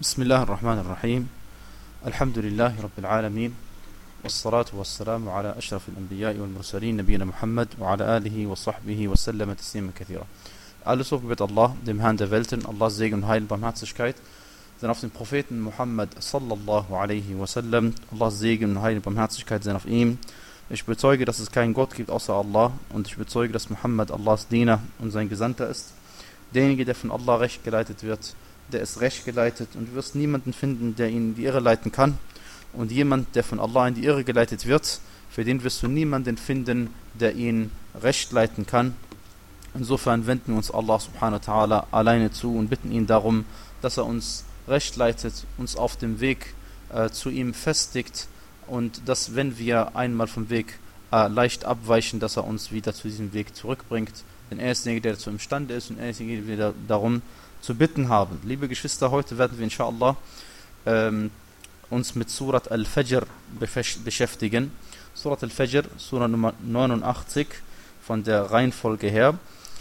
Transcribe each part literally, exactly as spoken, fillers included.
بسم الله الرحمن الرحيم. الحمد لله رب العالمين والصلاة والسلام على أشرف الأنبياء والمرسلين نبينا Muhammad وعلى آله وصحبه وسلم تسليما كثيرا. Alles Lob gebet Allah, dem Herrn der Welten, Allahs Segen und Heil und Barmherzigkeit sind auf den Propheten Muhammad sallallahu alaihi wasallam. Allahs Segen und Heil und Barmherzigkeit sind auf ihm. Ich bezeuge, dass es keinen Gott gibt außer Allah, und ich bezeuge, dass Muhammad Allahs Diener und sein Gesandter ist. Derjenige, der von Allah recht geleitet wird, der ist recht geleitet, und du wirst niemanden finden, der ihn in die Irre leiten kann. Und jemand, der von Allah in die Irre geleitet wird, für den wirst du niemanden finden, der ihn recht leiten kann. Insofern wenden wir uns Allah subhanahu wa ta'ala alleine zu und bitten ihn darum, dass er uns recht leitet, uns auf dem Weg äh, zu ihm festigt, und dass, wenn wir einmal vom Weg äh, leicht abweichen, dass er uns wieder zu diesem Weg zurückbringt. Denn er ist derjenige, der dazu imstande ist, und er ist derjenige, der wir darum zu bitten haben. Liebe Geschwister, heute werden wir inshallah ähm, uns mit Surat Al-Fajr beschäftigen. Surat Al-Fajr, Surah Nummer neunundachtzig von der Reihenfolge her.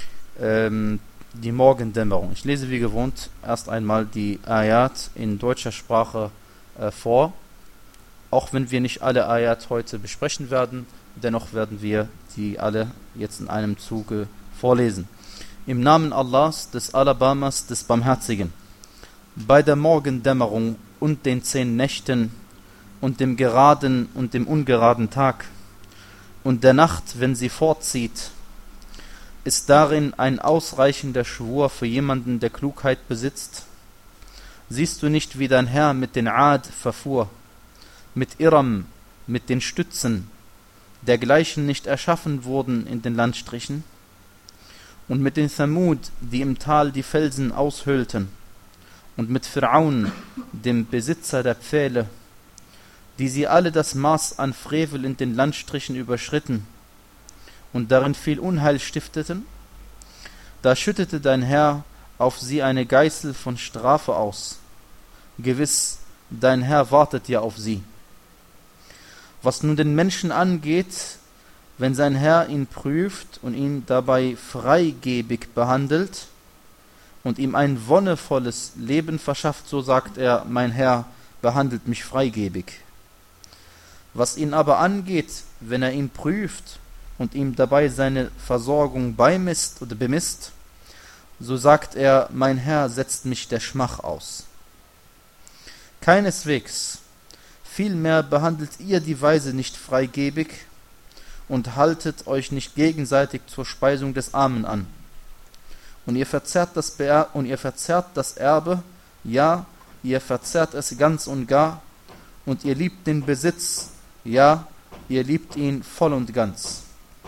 Ähm, die Morgendämmerung. Ich lese wie gewohnt erst einmal die Ayat in deutscher Sprache äh, vor. Auch wenn wir nicht alle Ayat heute besprechen werden, dennoch werden wir die alle jetzt in einem Zuge vorlesen. Im Namen Allahs, des Alabamas, des Barmherzigen. Bei der Morgendämmerung und den zehn Nächten und dem geraden und dem ungeraden Tag und der Nacht, wenn sie fortzieht, ist darin ein ausreichender Schwur für jemanden, der Klugheit besitzt. Siehst du nicht, wie dein Herr mit den Ad verfuhr, mit Iram, mit den Stützen, dergleichen nicht erschaffen wurden in den Landstrichen, und mit den Thamud, die im Tal die Felsen aushöhlten, und mit Fir'aun, dem Besitzer der Pfähle, die sie alle das Maß an Frevel in den Landstrichen überschritten und darin viel Unheil stifteten. Da schüttete dein Herr auf sie eine Geißel von Strafe aus. Gewiss, dein Herr wartet ja auf sie. Was nun den Menschen angeht, wenn sein Herr ihn prüft und ihn dabei freigebig behandelt und ihm ein wonnevolles Leben verschafft, so sagt er, mein Herr behandelt mich freigebig. Was ihn aber angeht, wenn er ihn prüft und ihm dabei seine Versorgung beimisst oder bemisst, so sagt er, mein Herr setzt mich der Schmach aus. Keineswegs, vielmehr behandelt ihr die Weise nicht freigebig und haltet euch nicht gegenseitig zur Speisung des Armen an. Und ihr verzehrt das, Be- und ihr verzehrt das Erbe, ja, ihr verzehrt es ganz und gar, und ihr liebt den Besitz, ja, ihr liebt ihn voll und ganz.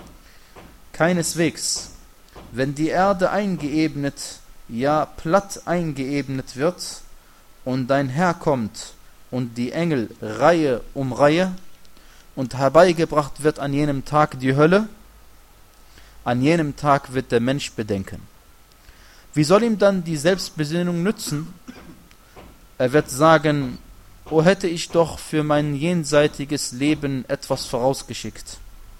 Keineswegs, wenn die Erde eingeebnet, ja platt eingeebnet wird, und dein Herr kommt, und die Engel Reihe um Reihe, und herbeigebracht wird an jenem Tag die Hölle, an jenem Tag wird der Mensch bedenken. Wie soll ihm dann die Selbstbesinnung nützen? Er wird sagen, o hätte ich doch für mein jenseitiges Leben etwas vorausgeschickt.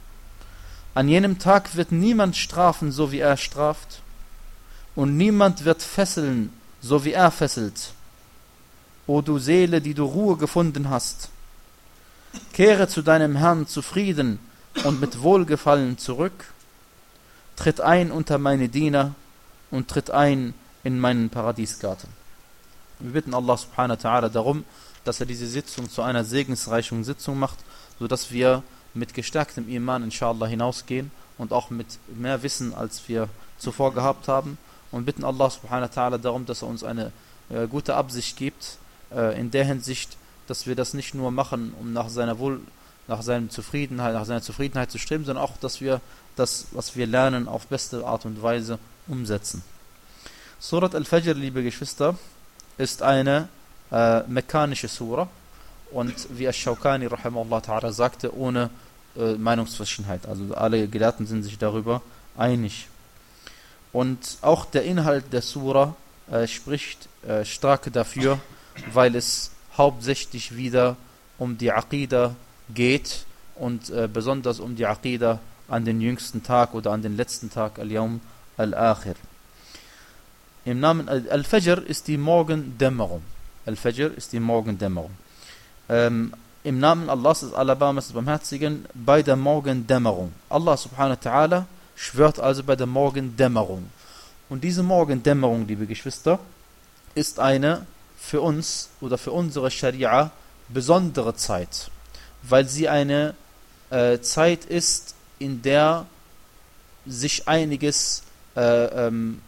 An jenem Tag wird niemand strafen, so wie er straft, und niemand wird fesseln, so wie er fesselt. O du Seele, die du Ruhe gefunden hast, kehre zu deinem Herrn zufrieden und mit Wohlgefallen zurück, tritt ein unter meine Diener und tritt ein in meinen Paradiesgarten. Wir bitten Allah subhanahu wa ta'ala darum, dass er diese Sitzung zu einer segensreichen Sitzung macht, sodass wir mit gestärktem Iman inshallah hinausgehen und auch mit mehr Wissen, als wir zuvor gehabt haben, und bitten Allah subhanahu wa ta'ala darum, dass er uns eine äh, gute Absicht gibt, äh, in der Hinsicht, dass wir das nicht nur machen, um nach seiner Wohl, nach seiner Zufriedenheit, nach seiner Zufriedenheit zu streben, sondern auch, dass wir das, was wir lernen, auf beste Art und Weise umsetzen. Surat Al-Fajr, liebe Geschwister, ist eine äh, mekkanische Sura, und wie Ash-Shawkani rahimahullah ta'ala sagte, ohne äh, Meinungsverschiedenheit. Also alle Gelehrten sind sich darüber einig. Und auch der Inhalt der Sura äh, spricht äh, stark dafür, weil es hauptsächlich wieder um die Aqidah geht, und äh, besonders um die Aqidah an den jüngsten Tag oder an den letzten Tag, Al-Yawm Al-Akhir. Im Namen Al-Fajr ist die Morgendämmerung. Al-Fajr ist die Morgendämmerung. Ähm, Im Namen Allahs des Alabamas des Barmherzigen, bei der Morgendämmerung. Allah subhanahu wa ta'ala schwört also bei der Morgendämmerung. Und diese Morgendämmerung, liebe Geschwister, ist eine für uns oder für unsere Scharia besondere Zeit, weil sie eine äh, Zeit ist, in der sich einiges äh, ähm,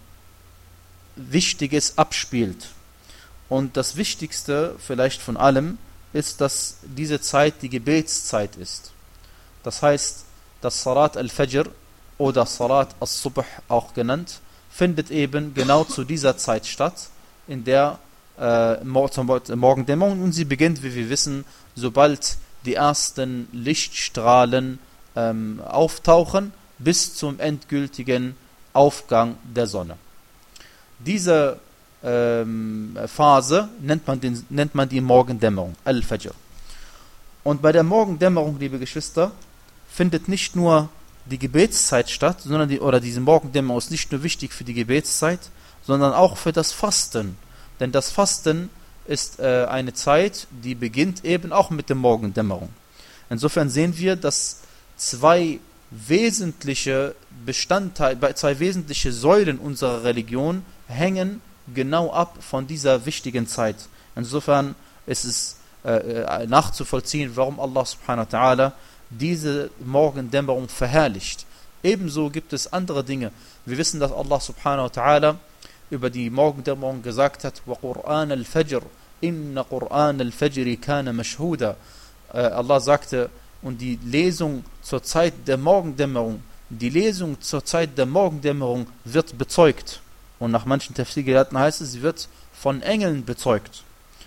Wichtiges abspielt. Und das Wichtigste vielleicht von allem ist, dass diese Zeit die Gebetszeit ist. Das heißt, das Salat al-Fajr oder Salat al-Subh auch genannt, findet eben genau zu dieser Zeit statt, in der äh, Morgendämmerung, und sie beginnt, wie wir wissen, sobald die ersten Lichtstrahlen ähm, auftauchen, bis zum endgültigen Aufgang der Sonne. Diese ähm, Phase nennt man, den, nennt man die Morgendämmerung, Al-Fajr. Und bei der Morgendämmerung, liebe Geschwister, findet nicht nur die Gebetszeit statt, sondern die, oder diese Morgendämmerung ist nicht nur wichtig für die Gebetszeit, sondern auch für das Fasten. Denn das Fasten ist äh, eine Zeit, die beginnt eben auch mit der Morgendämmerung. Insofern sehen wir, dass zwei wesentliche Bestandteile, zwei wesentliche Säulen unserer Religion hängen genau ab von dieser wichtigen Zeit. Insofern ist es äh, nachzuvollziehen, warum Allah subhanahu wa ta'ala diese Morgendämmerung verherrlicht. Ebenso gibt es andere Dinge. Wir wissen, dass Allah subhanahu wa ta'ala über die Morgendämmerung gesagt hat, وَقُرْآنَ الْفَجْرِ إِنَّ قُرْآنَ الْفَجْرِ كَانَ مَشْهُودًا. Allah sagte, und die Lesung zur Zeit der Morgendämmerung, die Lesung zur Zeit der Morgendämmerung wird bezeugt. Und nach manchen Tafsir-Gelehrten heißt es, sie wird von Engeln bezeugt.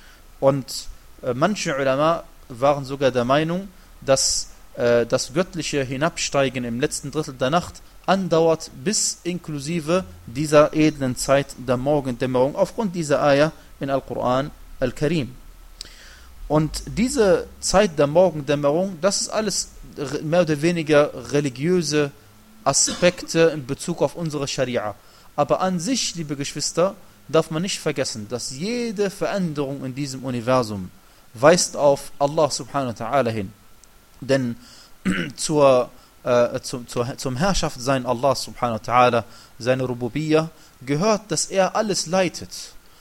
Und äh, manche Ulama waren sogar der Meinung, dass äh, das göttliche Hinabsteigen im letzten Drittel der Nacht andauert bis inklusive dieser edlen Zeit der Morgendämmerung aufgrund dieser Ayah in Al-Quran Al-Karim. Und diese Zeit der Morgendämmerung, das ist alles mehr oder weniger religiöse Aspekte in Bezug auf unsere Scharia. Aber an sich, liebe Geschwister, darf man nicht vergessen, dass jede Veränderung in diesem Universum weist auf Allah subhanahu wa ta'ala hin. Denn zur, äh, zum, zur, zum Herrschaftssein Allah subhanahu wa ta'ala, seine Rububiyyah, gehört, dass er alles leitet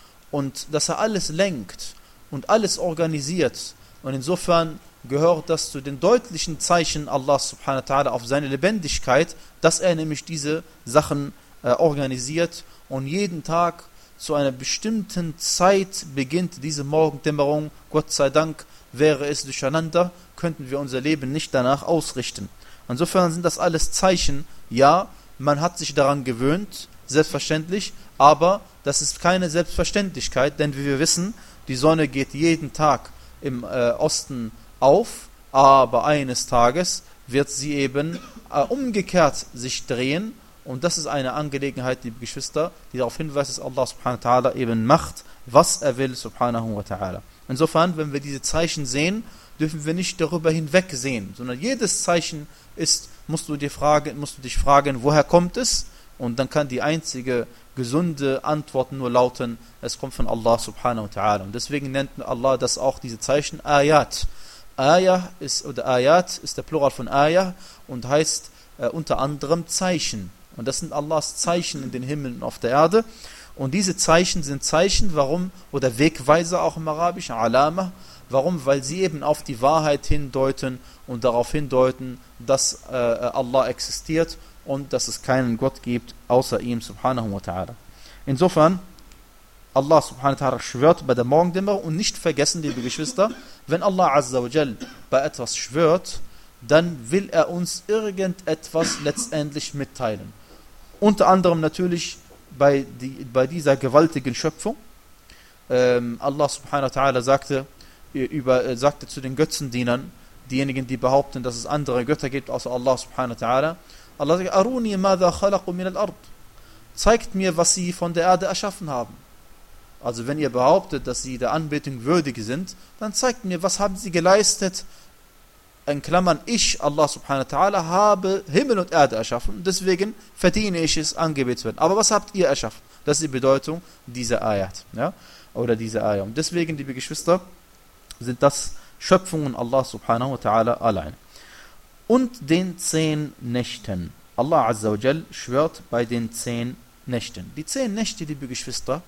und dass er alles lenkt und alles organisiert. Und insofern gehört das zu den deutlichen Zeichen Allah subhanahu wa ta'ala auf seine Lebendigkeit, dass er nämlich diese Sachen äh, organisiert, und jeden Tag zu einer bestimmten Zeit beginnt diese Morgendämmerung. Gott sei Dank, wäre es durcheinander, könnten wir unser Leben nicht danach ausrichten. Insofern sind das alles Zeichen. Ja, man hat sich daran gewöhnt, selbstverständlich, aber das ist keine Selbstverständlichkeit, denn wie wir wissen, die Sonne geht jeden Tag im äh, Osten auf, aber eines Tages wird sie eben äh, umgekehrt sich drehen, und das ist eine Angelegenheit, liebe Geschwister, die darauf hinweist, dass Allah subhanahu wa ta'ala eben macht, was er will, subhanahu wa ta'ala. Insofern, wenn wir diese Zeichen sehen, dürfen wir nicht darüber hinwegsehen, sondern jedes Zeichen ist, musst du dir fragen, musst du dich fragen, woher kommt es? Und dann kann die einzige gesunde Antwort nur lauten, es kommt von Allah subhanahu wa ta'ala. Und deswegen nennt Allah das auch, diese Zeichen, Ayat. Ayah ist, oder Ayat ist der Plural von Ayah und heißt äh, unter anderem Zeichen. Und das sind Allahs Zeichen in den Himmeln und auf der Erde. Und diese Zeichen sind Zeichen, warum, oder Wegweiser auch im Arabischen, Alama. Warum? Weil sie eben auf die Wahrheit hindeuten und darauf hindeuten, dass äh, Allah existiert und dass es keinen Gott gibt, außer ihm, subhanahu wa ta'ala. Insofern, Allah subhanahu wa ta'ala schwört bei der Morgendämmerung, und nicht vergessen, liebe Geschwister, wenn Allah azza wa jal bei etwas schwört, dann will er uns irgendetwas letztendlich mitteilen. Unter anderem natürlich bei, die, bei dieser gewaltigen Schöpfung. Ähm, Allah subhanahu wa ta'ala sagte, über, äh, sagte zu den Götzendienern, diejenigen, die behaupten, dass es andere Götter gibt außer Allah subhanahu wa ta'ala, Allah sagt, Aruni madha khalaqu min al-ard. Zeigt mir, was sie von der Erde erschaffen haben. Also wenn ihr behauptet, dass sie der Anbetung würdig sind, dann zeigt mir, was haben sie geleistet in Klammern, ich, Allah subhanahu wa ta'ala, habe Himmel und Erde erschaffen, deswegen verdiene ich es, angebetet zu werden. Aber was habt ihr erschaffen? Das ist die Bedeutung dieser Ayat, ja, oder dieser Ayat. Und deswegen, liebe Geschwister, sind das Schöpfungen Allah subhanahu wa ta'ala allein. Und den zehn Nächten. Allah azza wa jal schwört bei den zehn Nächten. Die zehn Nächte, liebe Geschwister,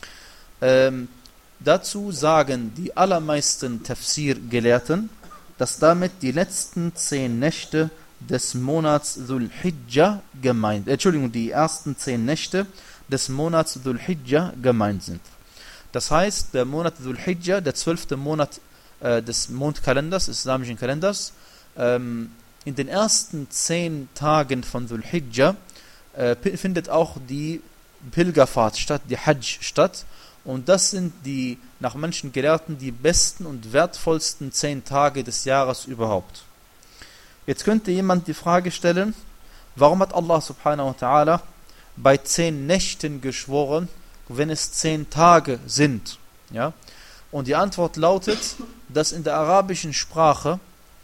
ähm, dazu sagen die allermeisten Tafsir-Gelehrten, dass damit die letzten zehn Nächte des Monats Dhul Hijjah gemeint, äh, Entschuldigung, die ersten zehn Nächte des Monats Dhul Hijjah gemeint sind. Das heißt, der Monat Dhul Hijjah, der zwölfte Monat äh, des Mondkalenders, des islamischen Kalenders, ähm, in den ersten zehn Tagen von Dhul Hijjah äh, findet auch die Pilgerfahrt statt, die Hajj statt. Und das sind die, nach manchen Gelehrten, die besten und wertvollsten zehn Tage des Jahres überhaupt. Jetzt könnte jemand die Frage stellen, warum hat Allah subhanahu wa ta'ala bei zehn Nächten geschworen, wenn es zehn Tage sind? Ja? Und die Antwort lautet, dass in der arabischen Sprache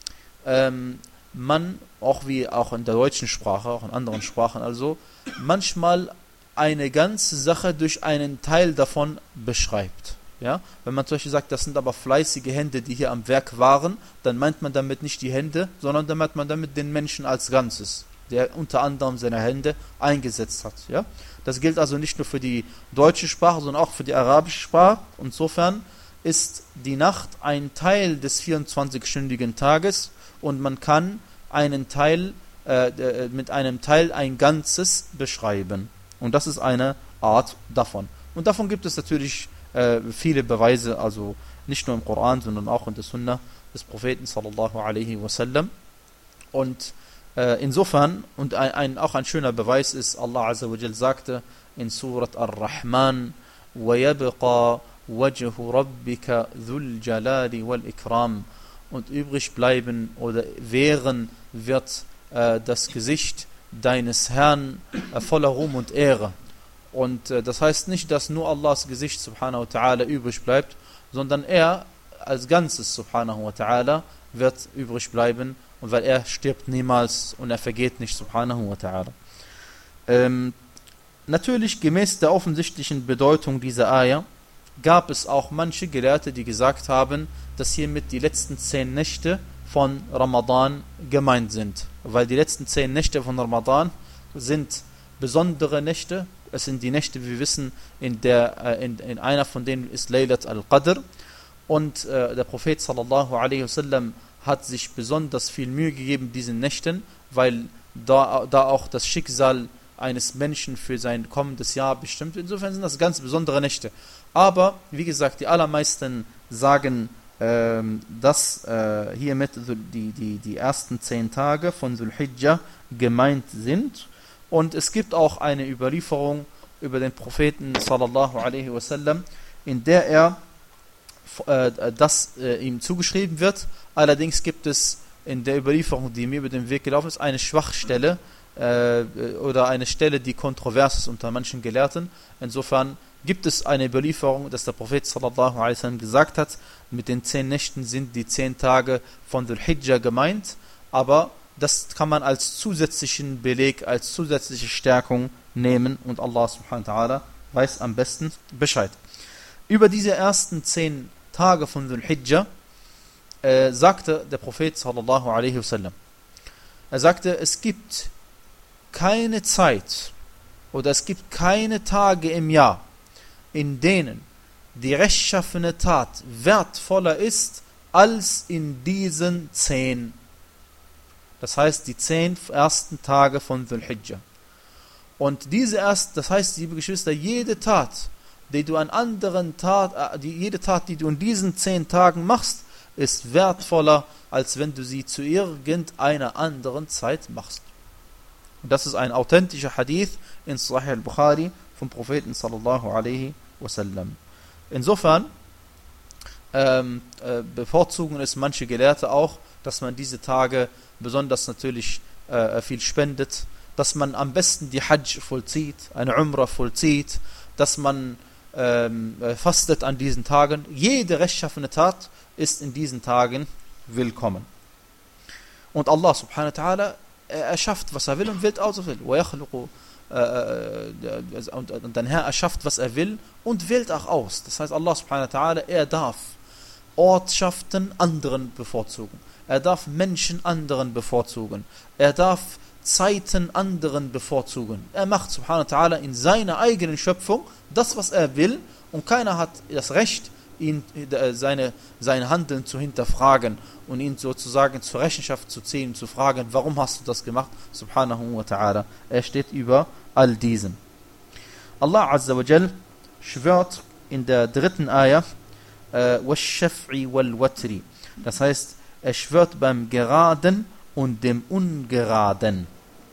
ähm, man, auch wie auch in der deutschen Sprache, auch in anderen Sprachen also, manchmal eine ganze Sache durch einen Teil davon beschreibt. Ja? Wenn man zum Beispiel sagt, das sind aber fleißige Hände, die hier am Werk waren, dann meint man damit nicht die Hände, sondern dann meint man damit den Menschen als Ganzes, der unter anderem seine Hände eingesetzt hat. Ja? Das gilt also nicht nur für die deutsche Sprache, sondern auch für die arabische Sprache. Insofern ist die Nacht ein Teil des vierundzwanzigstündigen Tages und man kann einen Teil, äh, mit einem Teil ein Ganzes beschreiben. Und das ist eine Art davon. Und davon gibt es natürlich äh, viele Beweise, also nicht nur im Koran, sondern auch in der Sunna des Propheten sallallahu alaihi wasallam. Und äh, insofern, und ein, ein, auch ein schöner Beweis ist, Allah azza wa jal sagte in Surat Ar-Rahman, وَيَبْقَى وَجْهُ رَبِّكَ ذُو الْجَلَالِ وَالْإِكْرَامِ. Und übrig bleiben oder wären wird äh, das Gesicht deines Herrn äh, voller Ruhm und Ehre. Und äh, das heißt nicht, dass nur Allahs Gesicht subhanahu wa ta'ala übrig bleibt, sondern er als Ganzes subhanahu wa ta'ala wird übrig bleiben, und weil er stirbt niemals und er vergeht nicht subhanahu wa ta'ala. Ähm, natürlich gemäß der offensichtlichen Bedeutung dieser Ayah gab es auch manche Gelehrte, die gesagt haben, dass hiermit die letzten zehn Nächte von Ramadan gemeint sind. Weil die letzten zehn Nächte von Ramadan sind besondere Nächte. Es sind die Nächte, wie wir wissen, in, der, in, in einer von denen ist Laylat al-Qadr. Und äh, der Prophet sallallahu alaihi wasallam hat sich besonders viel Mühe gegeben diesen Nächten, weil da, da auch das Schicksal eines Menschen für sein kommendes Jahr bestimmt. Insofern sind das ganz besondere Nächte. Aber, wie gesagt, die allermeisten sagen, dass äh, hiermit die, die, die ersten zehn Tage von Dhul Hijjah gemeint sind. Und es gibt auch eine Überlieferung über den Propheten sallallahu alaihi wasallam, in der er äh, das äh, ihm zugeschrieben wird. Allerdings gibt es in der Überlieferung, die mir über den Weg gelaufen ist, eine Schwachstelle äh, oder eine Stelle, die kontrovers ist unter manchen Gelehrten. Insofern gibt es eine Überlieferung, dass der Prophet sallallahu alaihi wasallam gesagt hat, mit den zehn Nächten sind die zehn Tage von Dhul Hijjah gemeint, aber das kann man als zusätzlichen Beleg, als zusätzliche Stärkung nehmen und Allah subhanahu wa ta'ala weiß am besten Bescheid. Über diese ersten zehn Tage von Dhul Hijjah äh, sagte der Prophet sallallahu alaihi wasallam, er sagte, es gibt keine Zeit oder es gibt keine Tage im Jahr, in denen die rechtschaffene Tat wertvoller ist als in diesen zehn. Das heißt, die zehn ersten Tage von Dhul Hijjah. Und diese erst, das heißt, liebe Geschwister, jede Tat, die du an anderen Tat, die, jede Tat, die du in diesen zehn Tagen machst, ist wertvoller, als wenn du sie zu irgendeiner anderen Zeit machst. Und das ist ein authentischer Hadith in Sahih al-Bukhari vom Propheten sallallahu alaihi wasallam. Insofern ähm, äh, bevorzugen es manche Gelehrte auch, dass man diese Tage besonders natürlich äh, viel spendet, dass man am besten die Hajj vollzieht, eine Umrah vollzieht, dass man ähm, fastet an diesen Tagen. Jede rechtschaffene Tat ist in diesen Tagen willkommen. Und Allah subhanahu wa ta'ala, er erschafft, was er will und wählt aus, was er will. Und dein Herr erschafft, was er will und wählt auch aus. Das heißt, Allah subhanahu wa ta'ala, er darf Ortschaften anderen bevorzugen. Er darf Menschen anderen bevorzugen. Er darf Zeiten anderen bevorzugen. Er macht subhanahu wa ta'ala in seiner eigenen Schöpfung das, was er will, und keiner hat das Recht, ihn seine, sein Handeln zu hinterfragen und ihn sozusagen zur Rechenschaft zu ziehen, zu fragen, warum hast du das gemacht? Subhanahu wa ta'ala. Er steht über all diesem. Allah Azza wa Jal schwört in der dritten Ayah, وَالشَّفْعِ وَالْوَتْرِ. Das heißt, er schwört beim Geraden und dem Ungeraden.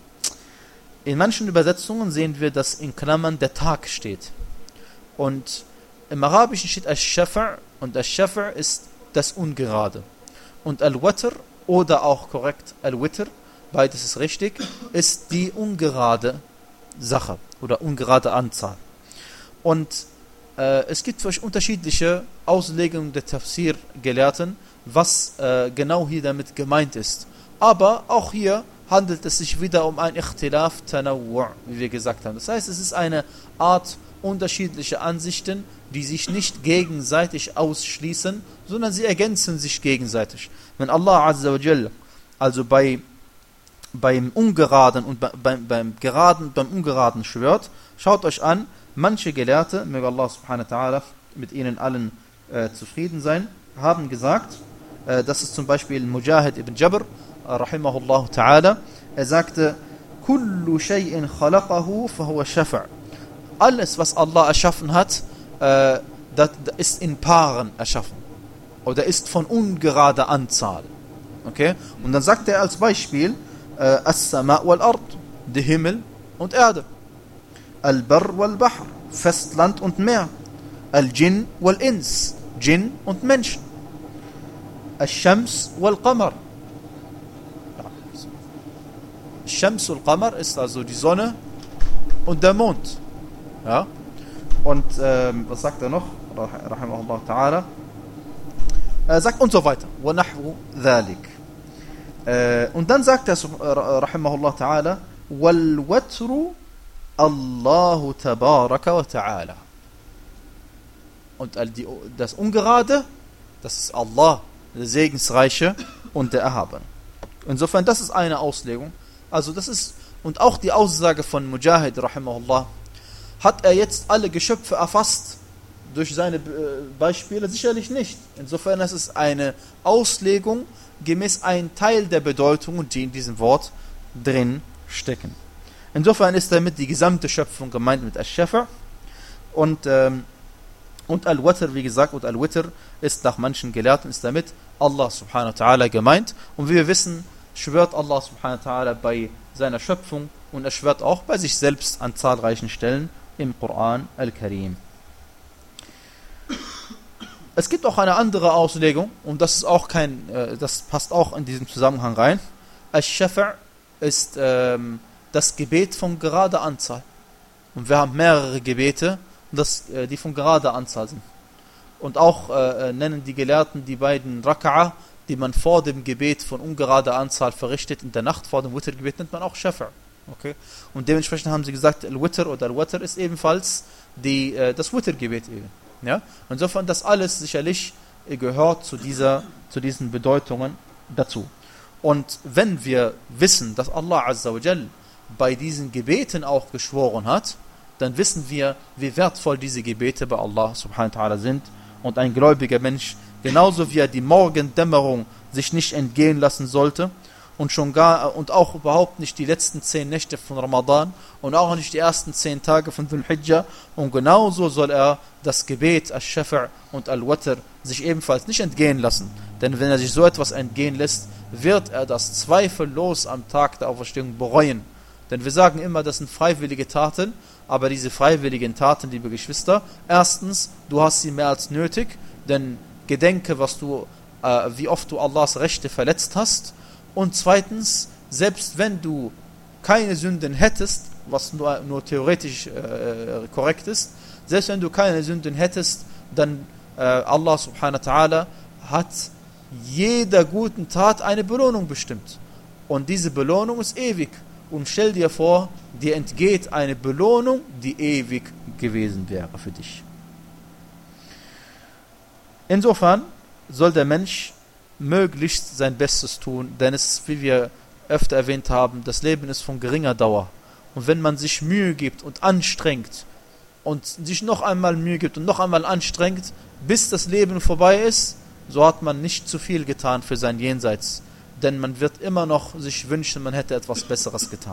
In manchen Übersetzungen sehen wir, dass in Klammern der Tag steht. Und im Arabischen steht Al-Shafa' und Al-Shafa' ist das Ungerade. Und Al-Watr oder auch korrekt Al-Witr, beides ist richtig, ist die ungerade Sache oder ungerade Anzahl. Und äh, es gibt unterschiedliche Auslegungen der Tafsir-Gelehrten, was äh, genau hier damit gemeint ist. Aber auch hier handelt es sich wieder um ein Ikhtilaf Tanawwu', wie wir gesagt haben. Das heißt, es ist eine Art unterschiedliche Ansichten, die sich nicht gegenseitig ausschließen, sondern sie ergänzen sich gegenseitig. Wenn Allah Azza wa Jalla also bei, beim Ungeraden und bei, beim, beim Geraden, beim Ungeraden schwört, schaut euch an, manche Gelehrte, möge Allah subhanahu wa ta'ala mit ihnen allen äh, zufrieden sein, haben gesagt, äh, das ist zum Beispiel Mujahid ibn Jabr, äh, rahimahullah ta'ala, er sagte, kullu shay'in khalaqahu fahuwa shafa'. Alles, was Allah erschaffen hat, äh, das, das ist in Paaren erschaffen. Oder ist von ungerader Anzahl. Okay? Und dann sagt er als Beispiel, äh, As-Sama' wal-Ard, die Himmel und Erde. Al-Barr wal-Bahr, Festland und Meer. Al-Jinn wal-Ins, Jinn und Menschen. Al-Shams wal-Qamar. Shams wal-Qamar ist also die Sonne und der Mond. Ja? Und ähm, was sagt er noch? Rahimahullah ta'ala. Er sagt und so weiter. وَنَحْوُ ذَلِكَ. Äh, und dann sagt er, Rahimahullah ta'ala, وَالْوَتْرُ Allahu tabaraka wa ta'ala. Und das Ungerade, das ist Allah, der Segensreiche und der Erhabene. Insofern, das ist eine Auslegung. Also das ist, und auch die Aussage von Mujahid, Rahimahullah, hat er jetzt alle Geschöpfe erfasst durch seine Beispiele? Sicherlich nicht. Insofern ist es eine Auslegung gemäß ein Teil der Bedeutungen, die in diesem Wort drin stecken. Insofern ist damit die gesamte Schöpfung gemeint mit Al-Shafa' und, ähm, und Al-Watr, wie gesagt, und Al-Witr ist nach manchen Gelehrten ist damit Allah subhanahu wa ta'ala gemeint. Und wie wir wissen, schwört Allah subhanahu wa ta'ala bei seiner Schöpfung und er schwört auch bei sich selbst an zahlreichen Stellen im Koran Al-Karim. Es gibt auch eine andere Auslegung und das ist auch kein, äh, das passt auch in diesem Zusammenhang rein. Al-Shafa' ist ähm, das Gebet von gerader Anzahl. Und wir haben mehrere Gebete, das, äh, die von gerader Anzahl sind. Und auch äh, nennen die Gelehrten die beiden Raka'a, die man vor dem Gebet von ungerader Anzahl verrichtet, in der Nacht vor dem Witr-Gebet, nennt man auch Shafa'. Okay? Und dementsprechend haben sie gesagt, Al-Witr oder Al-Watr ist ebenfalls die, äh, das Witr-Gebet eben. Ja? Insofern, das alles sicherlich äh, gehört zu, dieser, zu diesen Bedeutungen dazu. Und wenn wir wissen, dass Allah Azza wa Jal bei diesen Gebeten auch geschworen hat, dann wissen wir, wie wertvoll diese Gebete bei Allah subhanahu wa ta'ala sind. Und ein gläubiger Mensch, genauso wie er die Morgendämmerung sich nicht entgehen lassen sollte, und schon gar und auch überhaupt nicht die letzten zehn Nächte von Ramadan und auch nicht die ersten zehn Tage von Dhul Hijjah, und genauso soll er das Gebet Al-Shafa' und Al-Watr sich ebenfalls nicht entgehen lassen. Denn wenn er sich so etwas entgehen lässt, wird er das zweifellos am Tag der Auferstehung bereuen. Denn wir sagen immer, das sind freiwillige Taten, aber diese freiwilligen Taten, liebe Geschwister, erstens, du hast sie mehr als nötig, denn gedenke, was du, äh, wie oft du Allahs Rechte verletzt hast. Und zweitens, selbst wenn du keine Sünden hättest, was nur, nur theoretisch äh, korrekt ist, selbst wenn du keine Sünden hättest, dann äh, Allah subhanahu wa ta'ala hat jeder guten Tat eine Belohnung bestimmt. Und diese Belohnung ist ewig. Und stell dir vor, dir entgeht eine Belohnung, die ewig gewesen wäre für dich. Insofern soll der Mensch möglichst sein Bestes tun, denn es, wie wir öfter erwähnt haben, das Leben ist von geringer Dauer. Und wenn man sich Mühe gibt und anstrengt und sich noch einmal Mühe gibt und noch einmal anstrengt, bis das Leben vorbei ist, so hat man nicht zu viel getan für sein Jenseits. Denn man wird immer noch sich wünschen, man hätte etwas Besseres getan.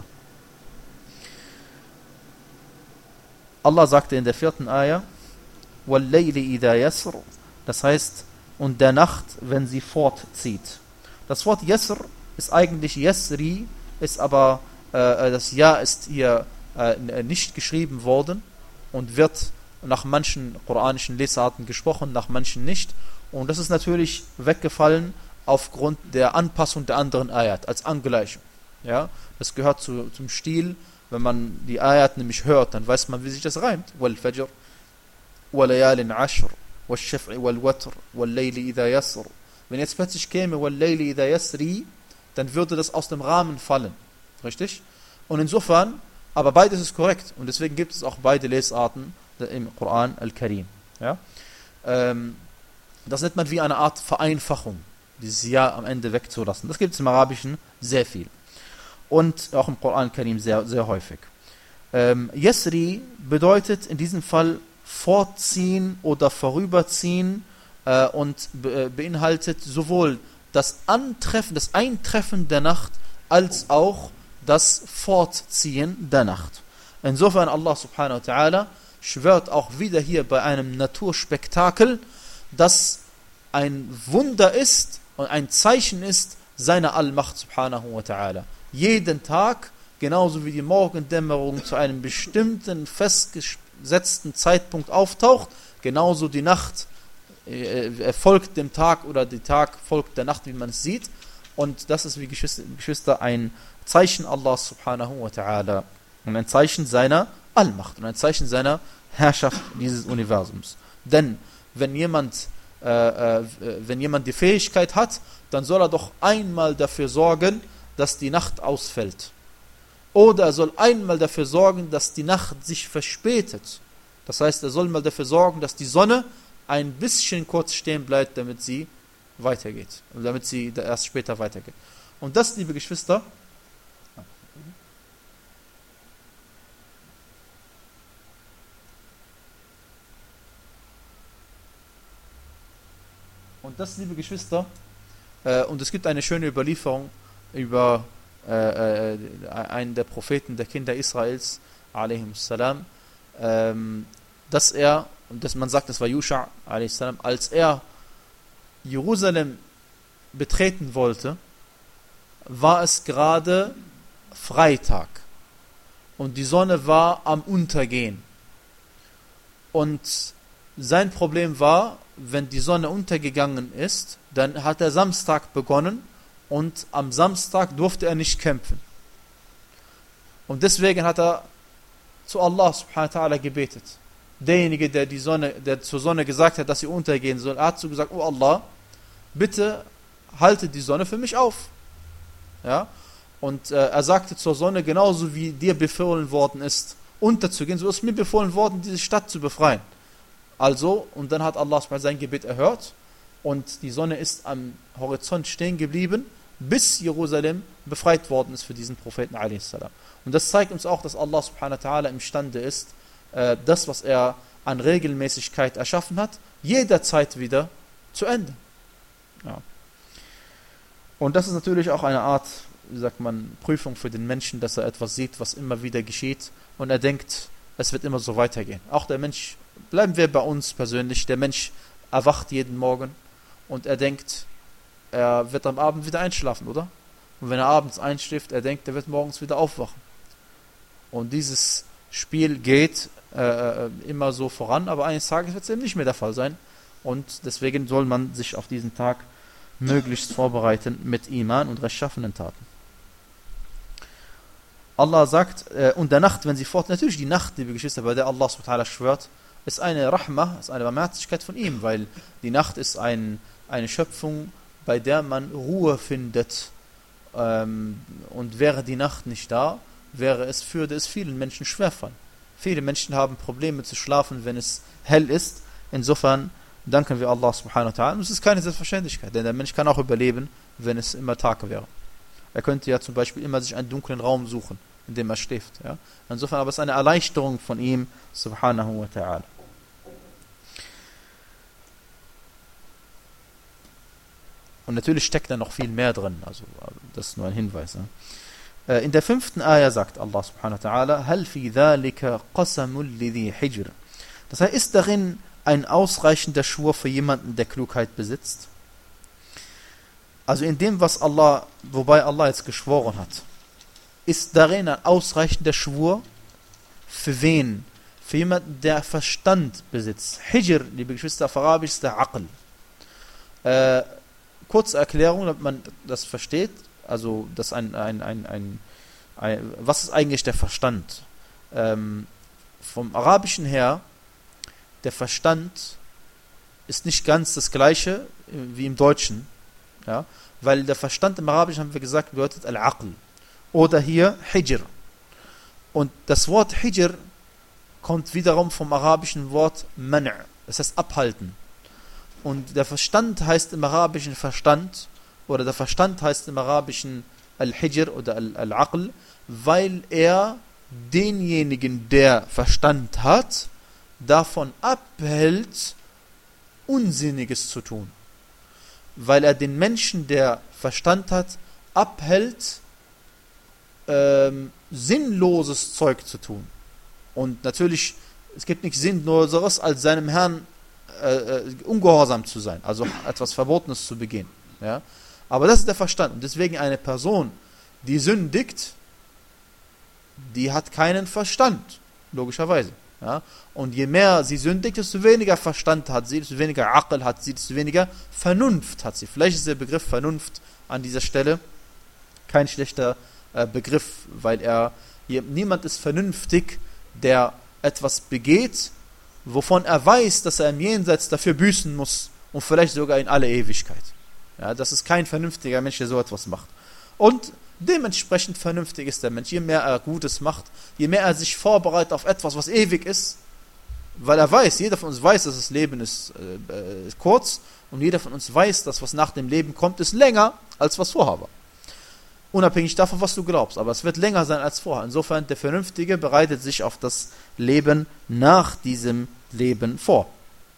Allah sagte in der vierten Ayah, وَاللَّيْلِ إِذَا يَسْرُ, das heißt, und der Nacht, wenn sie fortzieht. Das Wort Yasr ist eigentlich Yasri, ist aber, äh, das Ja ist hier äh, nicht geschrieben worden und wird nach manchen koranischen Lesarten gesprochen, nach manchen nicht. Und das ist natürlich weggefallen aufgrund der Anpassung der anderen Ayat, als Angleichung. Ja? Das gehört zu, zum Stil, wenn man die Ayat nämlich hört, dann weiß man, wie sich das reimt. وَالْفَجْرِ وَلَيَالٍ عَشْرٍ وَالشَّفْعِ وَالْوَتْرِ وَاللَّيْلِ إِذَا يَسْرُ. Wenn jetzt plötzlich käme وَاللَّيْلِ إِذَا يَسْرِ, dann würde das aus dem Rahmen fallen. Richtig? Und insofern, aber beides ist korrekt. Und deswegen gibt es auch beide Lesarten im Koran al-Karim. Ja? Ähm, das nennt man wie eine Art Vereinfachung, dieses Ja am Ende wegzulassen. Das gibt es im Arabischen sehr viel. Und auch im Koran al-Karim sehr, sehr häufig. Ähm, Yasri bedeutet in diesem Fall fortziehen oder vorüberziehen äh, und be beinhaltet sowohl das Antreffen, das Eintreffen der Nacht als auch das Fortziehen der Nacht. Insofern Allah subhanahu wa ta'ala schwört auch wieder hier bei einem Naturspektakel, das ein Wunder ist und ein Zeichen ist seiner Allmacht subhanahu wa ta'ala. Jeden Tag, genauso wie die Morgendämmerung zu einem bestimmten festgesetzten Zeitpunkt auftaucht, genauso die Nacht äh, folgt dem Tag oder der Tag folgt der Nacht, wie man es sieht. Und das ist, wie Geschwister, Geschwister, ein Zeichen Allah subhanahu wa ta'ala und ein Zeichen seiner Allmacht und ein Zeichen seiner Herrschaft dieses Universums. Denn wenn jemand, äh, äh, wenn jemand die Fähigkeit hat, dann soll er doch einmal dafür sorgen, dass die Nacht ausfällt. Oder er soll einmal dafür sorgen, dass die Nacht sich verspätet. Das heißt, er soll mal dafür sorgen, dass die Sonne ein bisschen kurz stehen bleibt, damit sie weitergeht. Und damit sie erst später weitergeht. Und das, liebe Geschwister, und das, liebe Geschwister, äh, und es gibt eine schöne Überlieferung über äh, äh, einen der Propheten der Kinder Israels, alaihimussalam, ähm, dass er, und das, man sagt, das war Yusha, alaihissalam, als er Jerusalem betreten wollte, war es gerade Freitag und die Sonne war am Untergehen. Und sein Problem war, wenn die Sonne untergegangen ist, dann hat der Samstag begonnen und am Samstag durfte er nicht kämpfen. Und deswegen hat er zu Allah subhanahu wa ta'ala gebetet. Derjenige, der die Sonne, der zur Sonne gesagt hat, dass sie untergehen soll, er hat so gesagt, oh Allah, bitte halte die Sonne für mich auf. Ja? Und äh, er sagte zur Sonne, genauso wie dir befohlen worden ist, unterzugehen, so ist mir befohlen worden, diese Stadt zu befreien. Also, und dann hat Allah sein Gebet erhört und die Sonne ist am Horizont stehen geblieben, bis Jerusalem befreit worden ist für diesen Propheten a.s. Und das zeigt uns auch, dass Allah subhanahu wa ta'ala imstande ist, äh, das, was er an Regelmäßigkeit erschaffen hat, jederzeit wieder zu ändern. Ja. Und das ist natürlich auch eine Art, wie sagt man, Prüfung für den Menschen, dass er etwas sieht, was immer wieder geschieht und er denkt, es wird immer so weitergehen. Auch der Mensch, bleiben wir bei uns persönlich, der Mensch erwacht jeden Morgen und er denkt, er wird am Abend wieder einschlafen, oder? Und wenn er abends einschläft, er denkt, er wird morgens wieder aufwachen. Und dieses Spiel geht äh, immer so voran, aber eines Tages wird es eben nicht mehr der Fall sein. Und deswegen soll man sich auf diesen Tag möglichst vorbereiten mit Iman und rechtschaffenen Taten. Allah sagt, äh, und der Nacht, wenn sie fort, natürlich die Nacht, liebe Geschwister, bei der Allah subhanahu wa ta'ala schwört, ist eine Rahmah, ist eine Barmherzigkeit von ihm, weil die Nacht ist ein, eine Schöpfung, bei der man Ruhe findet ähm, und wäre die Nacht nicht da, wäre es, würde es vielen Menschen schwerfallen. Viele Menschen haben Probleme zu schlafen, wenn es hell ist. Insofern danken wir Allah subhanahu wa ta'ala. Und es ist keine Selbstverständlichkeit, denn der Mensch kann auch überleben, wenn es immer Tag wäre. Er könnte ja zum Beispiel immer sich einen dunklen Raum suchen, in dem er schläft. Ja? Insofern aber es ist eine Erleichterung von ihm subhanahu wa ta'ala. Und natürlich steckt da noch viel mehr drin. Also das ist nur ein Hinweis. Ne? In der fünften Ayah sagt Allah subhanahu wa ta'ala: Hal fi dhalika qasamul lidhi hijr. Das heißt, ist darin ein ausreichender Schwur für jemanden, der Klugheit besitzt? Also in dem, was Allah, wobei Allah jetzt geschworen hat, ist darin ein ausreichender Schwur für wen? Für jemanden, der Verstand besitzt. Hijr, liebe Geschwister, auf Arabisch ist der Aql. Äh, kurze Erklärung, damit man das versteht. Also, das ein, ein, ein, ein, ein, was ist eigentlich der Verstand? Ähm, vom Arabischen her, der Verstand ist nicht ganz das gleiche wie im Deutschen. Ja? Weil der Verstand im Arabischen, haben wir gesagt, bedeutet Al-Aql. Oder hier Hijr. Und das Wort Hijr kommt wiederum vom arabischen Wort Man', das heißt abhalten. Und der Verstand heißt im Arabischen Verstand, oder der Verstand heißt im Arabischen Al-Hijr oder Al-Aql, weil er denjenigen, der Verstand hat, davon abhält, Unsinniges zu tun. Weil er den Menschen, der Verstand hat, abhält, ähm, sinnloses Zeug zu tun. Und natürlich, es gibt nichts Sinnloseres, als seinem Herrn äh, ungehorsam zu sein, also etwas Verbotenes zu begehen. Ja? Aber das ist der Verstand. Und deswegen eine Person, die sündigt, die hat keinen Verstand, logischerweise. Ja? Und je mehr sie sündigt, desto weniger Verstand hat sie, desto weniger Aql hat sie, desto weniger Vernunft hat sie. Vielleicht ist der Begriff Vernunft an dieser Stelle kein schlechter äh, Begriff, weil er, hier, niemand ist vernünftig, der etwas begeht, wovon er weiß, dass er im Jenseits dafür büßen muss und vielleicht sogar in alle Ewigkeit. Ja, das ist kein vernünftiger Mensch, der so etwas macht. Und dementsprechend vernünftig ist der Mensch. Je mehr er Gutes macht, je mehr er sich vorbereitet auf etwas, was ewig ist, weil er weiß, jeder von uns weiß, dass das Leben ist, äh, ist kurz und jeder von uns weiß, dass was nach dem Leben kommt, ist länger, als was vorher war. Unabhängig davon, was du glaubst. Aber es wird länger sein als vorher. Insofern, der Vernünftige bereitet sich auf das Leben nach diesem Leben vor.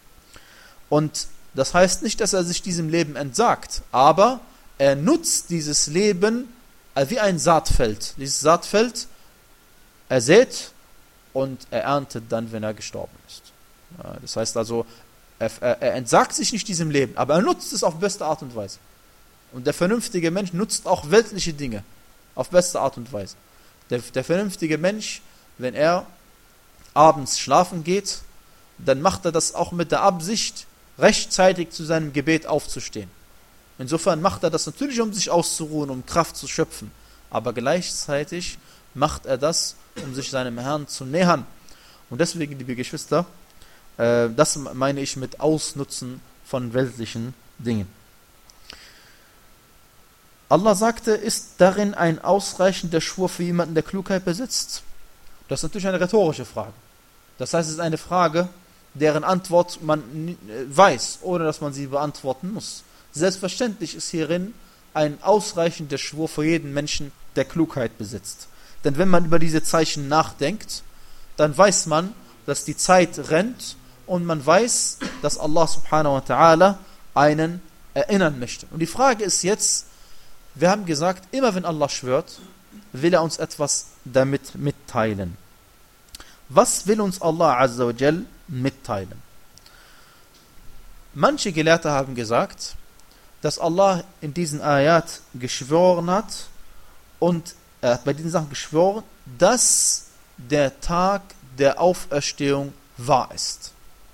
Und das heißt nicht, dass er sich diesem Leben entsagt, aber er nutzt dieses Leben wie ein Saatfeld. Dieses Saatfeld, er sät und er erntet dann, wenn er gestorben ist. Das heißt also, er, er entsagt sich nicht diesem Leben, aber er nutzt es auf beste Art und Weise. Und der vernünftige Mensch nutzt auch weltliche Dinge auf beste Art und Weise. Der, der vernünftige Mensch, wenn er abends schlafen geht, dann macht er das auch mit der Absicht, rechtzeitig zu seinem Gebet aufzustehen. Insofern macht er das natürlich, um sich auszuruhen, um Kraft zu schöpfen. Aber gleichzeitig macht er das, um sich seinem Herrn zu nähern. Und deswegen, liebe Geschwister, äh, das meine ich mit Ausnutzen von weltlichen Dingen. Allah sagte, ist darin ein ausreichender Schwur für jemanden, der Klugheit besitzt? Das ist natürlich eine rhetorische Frage. Das heißt, es ist eine Frage, deren Antwort man weiß, ohne dass man sie beantworten muss. Selbstverständlich ist hierin ein ausreichender Schwur für jeden Menschen, der Klugheit besitzt. Denn wenn man über diese Zeichen nachdenkt, dann weiß man, dass die Zeit rennt und man weiß, dass Allah subhanahu wa ta'ala einen erinnern möchte. Und die Frage ist jetzt, wir haben gesagt, immer wenn Allah schwört, will er uns etwas damit mitteilen. Was will uns Allah azza wa jal mitteilen? Manche Gelehrte haben gesagt, dass Allah in diesen Ayat geschworen hat und er hat bei diesen Sachen geschworen, dass der Tag der Auferstehung wahr ist.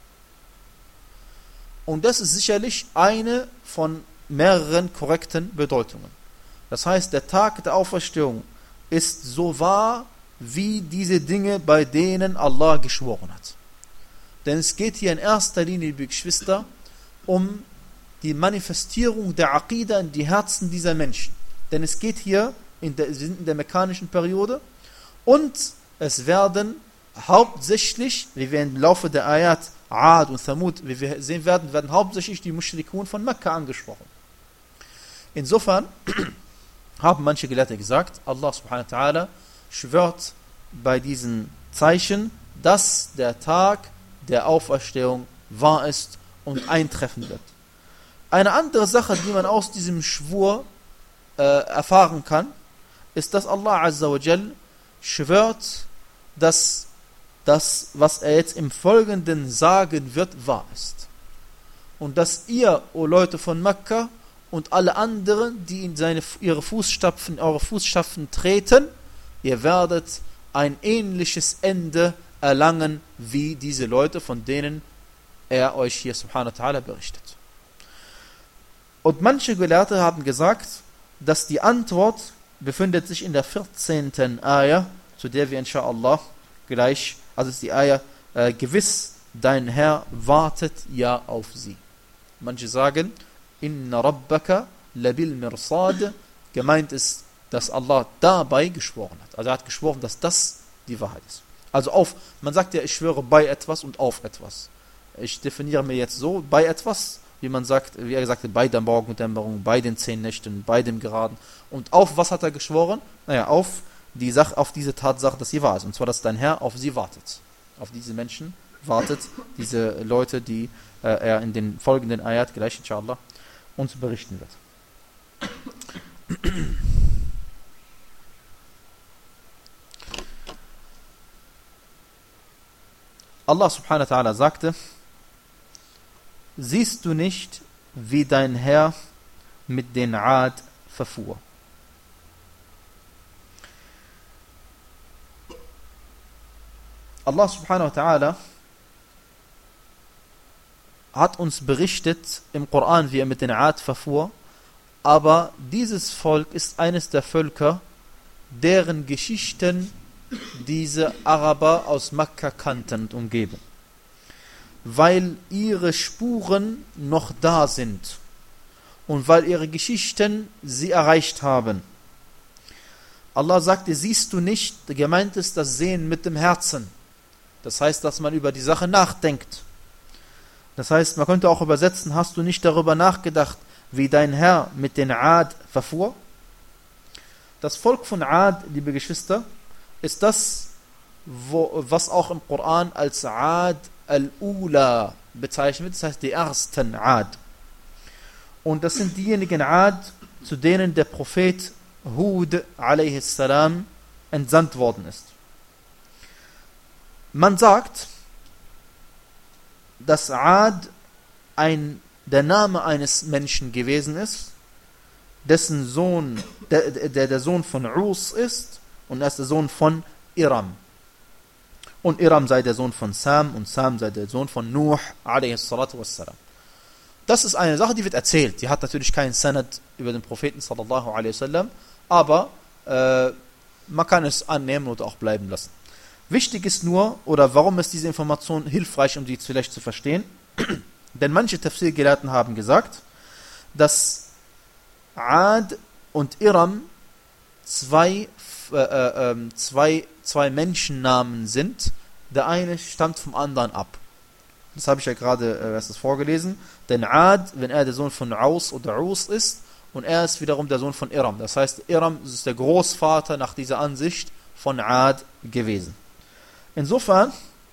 Und das ist sicherlich eine von mehreren korrekten Bedeutungen. Das heißt, der Tag der Auferstehung ist so wahr, wie diese Dinge, bei denen Allah geschworen hat. Denn es geht hier in erster Linie, liebe Geschwister, um die Manifestierung der Aqida in die Herzen dieser Menschen. denn es geht hier, in der, wir sind in der mekkanischen Periode und es werden hauptsächlich, wie wir im Laufe der Ayat Ad und Thamud, wie wir sehen werden, werden hauptsächlich die Mushrikun von Mekka angesprochen. Insofern haben manche Gelehrte gesagt, Allah subhanahu wa ta'ala schwört bei diesen Zeichen, dass der Tag der Auferstehung wahr ist und eintreffen wird. Eine andere Sache, die man aus diesem Schwur äh, erfahren kann, ist, dass Allah Azza wa Jal schwört, dass das, was er jetzt im Folgenden sagen wird, wahr ist. Und dass ihr, o Leute von Mekka, und alle anderen, die in seine, ihre Fußstapfen, eure Fußstapfen treten, ihr werdet ein ähnliches Ende erlangen, wie diese Leute, von denen er euch hier subhanahu wa ta'ala berichtet. Und manche Gelehrte haben gesagt, dass die Antwort befindet sich in der vierzehnten Ayah, zu der wir inshallah gleich, also ist die Ayah, äh, gewiss, dein Herr wartet ja auf sie. Manche sagen, Inna Rabbaka labil mirsad, gemeint ist, dass Allah dabei geschworen hat. Also er hat geschworen, dass das die Wahrheit ist. Also auf, man sagt ja, ich schwöre bei etwas und auf etwas. Ich definiere mir jetzt so, bei etwas, wie man sagt, wie er gesagt hat, bei der Morgendämmerung, bei den zehn Nächten, bei dem Geraden. Und auf was hat er geschworen? Naja, auf die Sache, auf diese Tatsache, dass sie wahr ist. Und zwar, dass dein Herr auf sie wartet. Auf diese Menschen wartet, diese Leute, die äh, er in den folgenden Ayat gleich, inshallah, uns berichten wird. Allah subhanahu wa ta'ala sagte, siehst du nicht, wie dein Herr mit den Ad verfuhr? Allah subhanahu wa ta'ala hat uns berichtet im Koran, wie er mit den Ad verfuhr, aber dieses Volk ist eines der Völker, deren Geschichten diese Araber aus Mekka kannten und umgeben, weil ihre Spuren noch da sind und weil ihre Geschichten sie erreicht haben. Allah sagte, siehst du nicht, gemeint ist das Sehen mit dem Herzen. Das heißt, dass man über die Sache nachdenkt. Das heißt, man könnte auch übersetzen, hast du nicht darüber nachgedacht, wie dein Herr mit den Ad verfuhr? Das Volk von Ad, liebe Geschwister, ist das, wo, was auch im Koran als Ad al-Ula bezeichnet wird, das heißt die ersten Ad. Und das sind diejenigen Ad, zu denen der Prophet Hud alaihi salam entsandt worden ist. Man sagt, dass Ad ein, der Name eines Menschen gewesen ist, dessen Sohn, der, der, der Sohn von Us ist, und er ist der Sohn von Iram. Und Iram sei der Sohn von Sam, und Sam sei der Sohn von Nuh, alaihi salatu wassalam. Das ist eine Sache, die wird erzählt. Die hat natürlich keinen Sanad über den Propheten, sallallahu alaihi wasallam, aber äh, man kann es annehmen oder auch bleiben lassen. Wichtig ist nur, oder warum ist diese Information hilfreich, um die vielleicht zu verstehen, denn manche Tafsir-Gelehrten haben gesagt, dass Ad und Iram zwei, äh, äh, zwei, zwei Menschennamen sind. Der eine stammt vom anderen ab. Das habe ich ja gerade äh, erst vorgelesen. Denn Ad, wenn er der Sohn von Aus oder Us ist, und er ist wiederum der Sohn von Iram. Das heißt, Iram ist der Großvater nach dieser Ansicht von Ad gewesen. Insofern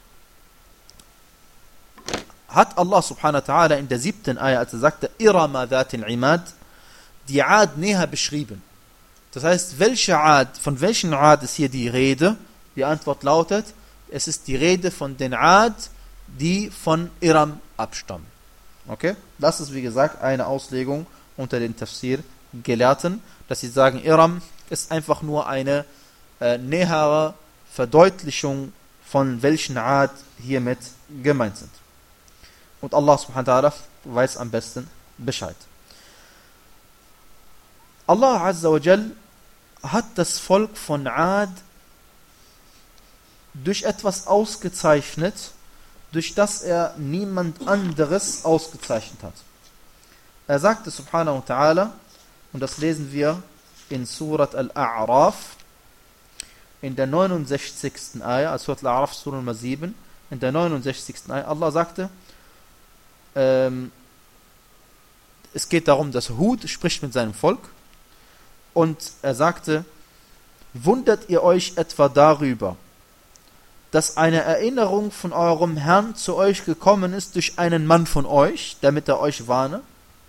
hat Allah subhanahu wa ta'ala in der siebten Ayah, als er sagte, Irama dhatil imad, die Ad näher beschrieben. Das heißt, welche Ad, von welchen Ad ist hier die Rede? Die Antwort lautet, es ist die Rede von den Ad, die von Iram abstammen. Okay? Das ist, wie gesagt, eine Auslegung unter den Tafsir-Gelehrten, dass sie sagen, Iram ist einfach nur eine äh, nähere Verdeutlichung von welchen Ad hiermit gemeint sind. Und Allah subhanahu wa ta'ala weiß am besten Bescheid. Allah azza wa jal hat das Volk von Ad durch etwas ausgezeichnet, durch das er niemand anderes ausgezeichnet hat. Er sagte subhanahu wa ta'ala, und das lesen wir in Surat Al-A'raf, in der neunundsechzigsten Ayah, also Surat Al-A'raf, Surah Nummer sieben, in der neunundsechzigsten Ayah, Allah sagte, ähm, es geht darum, dass Hud spricht mit seinem Volk und er sagte, wundert ihr euch etwa darüber, dass eine Erinnerung von eurem Herrn zu euch gekommen ist durch einen Mann von euch, damit er euch warne?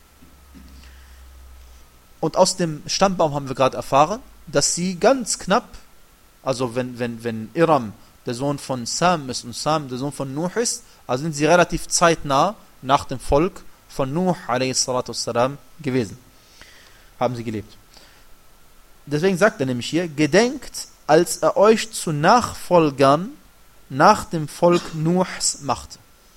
Und aus dem Stammbaum haben wir gerade erfahren, dass sie ganz knapp, also wenn, wenn, wenn Iram der Sohn von Sam ist und Sam der Sohn von Nuh ist, also sind sie relativ zeitnah nach dem Volk von Nuh a s gewesen. Haben sie gelebt. Deswegen sagt er nämlich hier, gedenkt, als er euch zu Nachfolgern nach dem Volk Nuhs machte.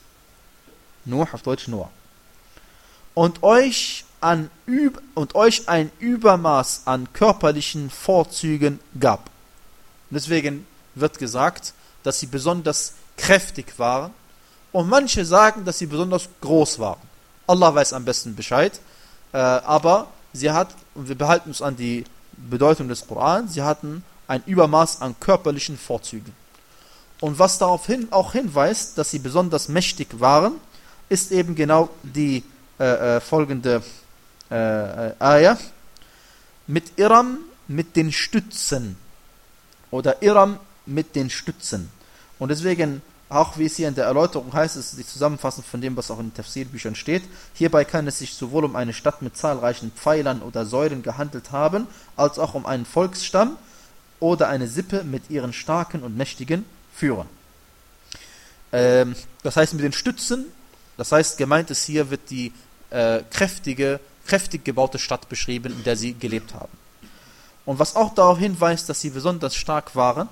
Nuh auf Deutsch Noah. Und euch, an, und euch ein Übermaß an körperlichen Vorzügen gab. Deswegen wird gesagt, dass sie besonders kräftig waren. Und manche sagen, dass sie besonders groß waren. Allah weiß am besten Bescheid. Äh, aber sie hat, und wir behalten uns an die Bedeutung des Koran, sie hatten ein Übermaß an körperlichen Vorzügen. Und was darauf hin, auch hinweist, dass sie besonders mächtig waren, ist eben genau die äh, äh, folgende äh, äh, Ayah. Mit Iram, mit den Stützen. Oder Iram mit den Stützen. Und deswegen, auch wie es hier in der Erläuterung heißt, ist die Zusammenfassung von dem, was auch in den Tafsirbüchern steht. Hierbei kann es sich sowohl um eine Stadt mit zahlreichen Pfeilern oder Säulen gehandelt haben, als auch um einen Volksstamm oder eine Sippe mit ihren starken und mächtigen Führern. Ähm, das heißt mit den Stützen, das heißt gemeint ist hier, wird die äh, kräftige, kräftig gebaute Stadt beschrieben, in der sie gelebt haben. Und was auch darauf hinweist, dass sie besonders stark waren,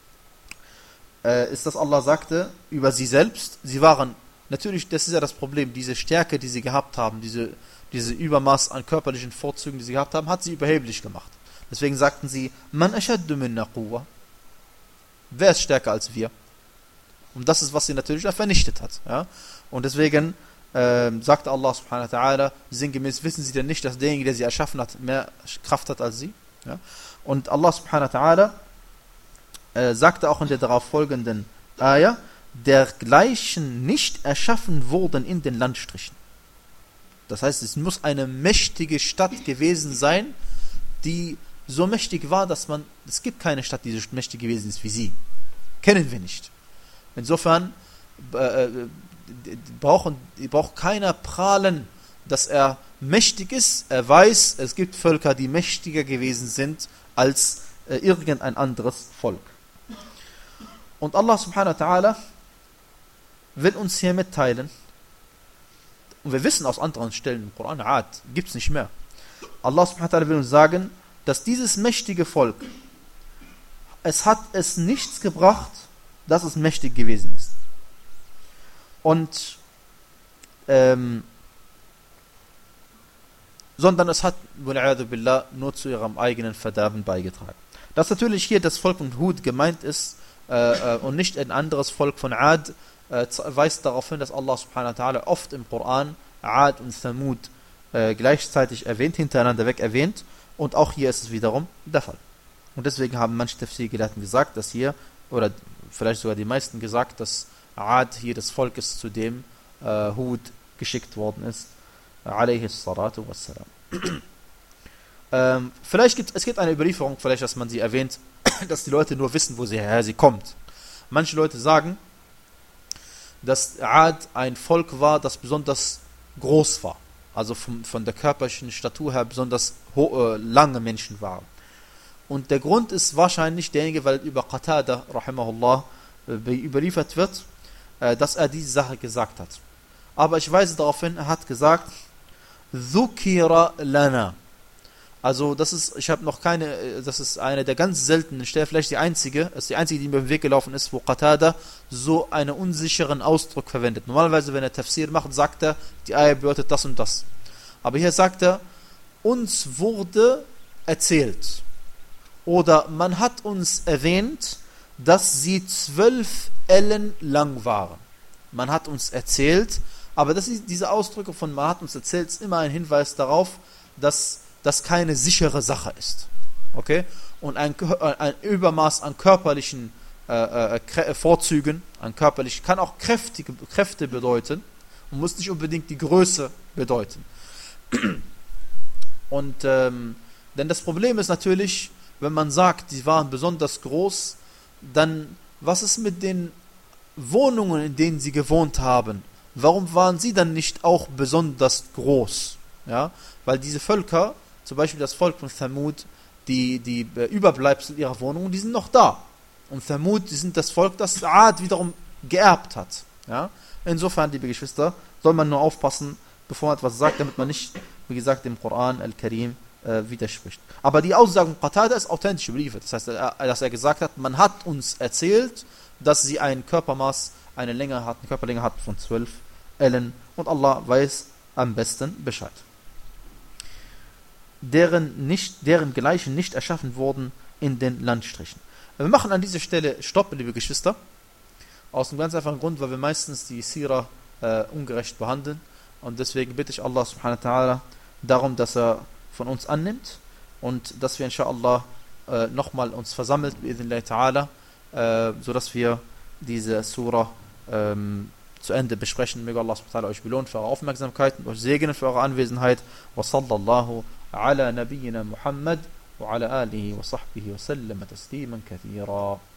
äh, ist, dass Allah sagte über sie selbst, sie waren, natürlich, das ist ja das Problem, diese Stärke, die sie gehabt haben, diese, diese Übermaß an körperlichen Vorzügen, die sie gehabt haben, hat sie überheblich gemacht. Deswegen sagten sie, Man ashaddu minna quwwa. Wer ist stärker als wir? Und das ist, was sie natürlich vernichtet hat. Ja? Und deswegen äh, sagte Allah subhanahu wa ta'ala, sinngemäß, wissen sie denn nicht, dass derjenige, der sie erschaffen hat, mehr Kraft hat als sie? Ja? Und Allah subhanahu wa ta'ala äh, sagte auch in der darauf folgenden Ayah, dergleichen nicht erschaffen wurden in den Landstrichen. Das heißt, es muss eine mächtige Stadt gewesen sein, die so mächtig war, dass man, es gibt keine Stadt, die so mächtig gewesen ist wie sie. Kennen wir nicht. Insofern äh, brauchen, braucht keiner prahlen, dass er mächtig ist. Er weiß, es gibt Völker, die mächtiger gewesen sind als äh, irgendein anderes Volk. Und Allah subhanahu wa ta'ala will uns hier mitteilen, und wir wissen aus anderen Stellen im Koran, Ad, gibt es nicht mehr. Allah subhanahu wa ta'ala will uns sagen, dass dieses mächtige Volk, es hat es nichts gebracht, dass es mächtig gewesen ist. Und ähm, sondern es hat billah, nur zu ihrem eigenen Verderben beigetragen. Dass natürlich hier das Volk von Hud gemeint ist äh, und nicht ein anderes Volk von Ad, äh, weist darauf hin, dass Allah subhanahu wa ta'ala oft im Koran Ad und Thamud äh, gleichzeitig erwähnt, hintereinander weg erwähnt. Und auch hier ist es wiederum der Fall. Und deswegen haben manche Tafsir-Gelehrten gesagt, dass hier, oder vielleicht sogar die meisten gesagt, dass Ad hier das Volk ist, zu dem äh, Hud geschickt worden ist. Alayhi salatu wassalam. ähm, vielleicht gibt es gibt eine Überlieferung, vielleicht, dass man sie erwähnt, dass die Leute nur wissen, wo sie her sie kommt. Manche Leute sagen, dass Ad ein Volk war, das besonders groß war. Also von, von der körperlichen Statur her besonders äh, lange Menschen waren. Und der Grund ist wahrscheinlich derjenige, weil über Qatada, rahimahullah, äh, überliefert wird, äh, dass er diese Sache gesagt hat. Aber ich weise darauf hin, er hat gesagt, Dhukira lana. Also das ist, ich habe noch keine, das ist eine der ganz seltenen Stellen, vielleicht die einzige, das ist die einzige, die mir im Weg gelaufen ist, wo Qatada so einen unsicheren Ausdruck verwendet. Normalerweise, wenn er Tafsir macht, sagt er, die Ayah bedeutet das und das. Aber hier sagt er, uns wurde erzählt, oder man hat uns erwähnt, dass sie zwölf Ellen lang waren. Man hat uns erzählt, aber das ist, diese Ausdrücke von man hat uns erzählt, ist immer ein Hinweis darauf, dass das keine sichere Sache ist. Okay? Und ein, ein Übermaß an körperlichen äh, äh, Vorzügen, an körperlichen, kann auch kräftige, Kräfte bedeuten und muss nicht unbedingt die Größe bedeuten. Und ähm, denn das Problem ist natürlich, wenn man sagt, die waren besonders groß, dann was ist mit den Wohnungen, in denen sie gewohnt haben? Warum waren sie dann nicht auch besonders groß? Ja, weil diese Völker, zum Beispiel das Volk von Thamud, die, die Überbleibsel ihrer Wohnungen, die sind noch da. Und Thamud, die sind das Volk, das Aad wiederum geerbt hat. Ja? Insofern, liebe Geschwister, soll man nur aufpassen, bevor man etwas sagt, damit man nicht, wie gesagt, dem Koran Al-Karim äh, widerspricht. Aber die Aussage von Qatada ist authentisch überliefert. Das heißt, dass er gesagt hat, man hat uns erzählt, dass sie ein Körpermaß, eine Länge hatten, Körperlänge hatten von zwölf Ellen. Und Allah weiß am besten Bescheid. Deren, nicht, deren Gleichen nicht erschaffen wurden in den Landstrichen. Wir machen an dieser Stelle Stopp, liebe Geschwister. Aus einem ganz einfachen Grund, weil wir meistens die Sira äh, ungerecht behandeln. Und deswegen bitte ich Allah subhanahu wa ta'ala darum, dass er von uns annimmt und dass wir inshallah äh, nochmal uns versammelt, bi'idhnillah ta'ala, äh, sodass wir diese Surah ähm, zu Ende besprechen. Möge Allah subhanahu wa ta'ala euch belohnen für eure Aufmerksamkeit und euch segnen für eure Anwesenheit. Wa sallallahu ala nabiyyina Muhammad wa ala alihi wa sahbihi wa sallam tasliman kathira.